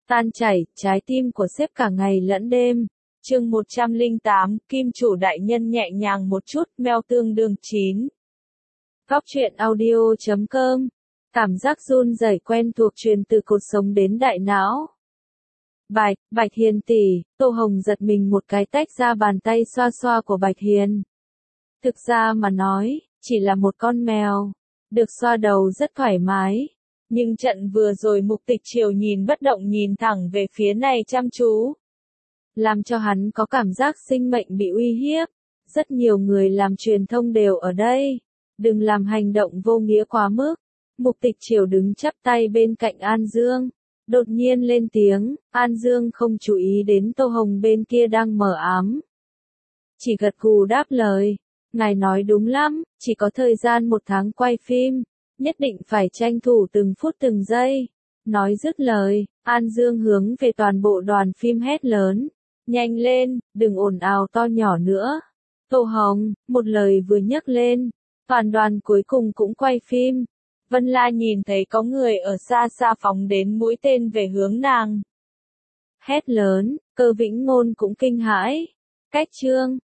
Tan chảy, trái tim của sếp cả ngày lẫn đêm. Chương 108, Kim chủ đại nhân nhẹ nhàng một chút, meo tương đương chín. Góc truyện audio.com. Cảm giác run rẩy quen thuộc truyền từ cột sống đến đại não. Bạch Hiền tỷ, Tô Hồng giật mình một cái tách ra bàn tay xoa xoa của Bạch Hiền. Thực ra mà nói, chỉ là một con mèo. Được xoa đầu rất thoải mái. Nhưng trận vừa rồi Mục Tịch Triều nhìn bất động nhìn thẳng về phía này chăm chú. Làm cho hắn có cảm giác sinh mệnh bị uy hiếp. Rất nhiều người làm truyền thông đều ở đây. Đừng làm hành động vô nghĩa quá mức. Mục Tịch Triều đứng chắp tay bên cạnh An Dương. Đột nhiên lên tiếng, An Dương không chú ý đến Tô Hồng bên kia đang mờ ám. Chỉ gật gù đáp lời. Ngài nói đúng lắm, chỉ có thời gian 1 tháng quay phim. Nhất định phải tranh thủ từng phút từng giây. Nói dứt lời, An Dương hướng về toàn bộ đoàn phim hét lớn. Nhanh lên, đừng ồn ào to nhỏ nữa. Tô Hồng, một lời vừa nhấc lên. Toàn đoàn cuối cùng cũng quay phim. Vân La nhìn thấy có người ở xa xa phóng đến mũi tên về hướng nàng. Hét lớn, Cơ Vĩnh Ngôn cũng kinh hãi. Cách chương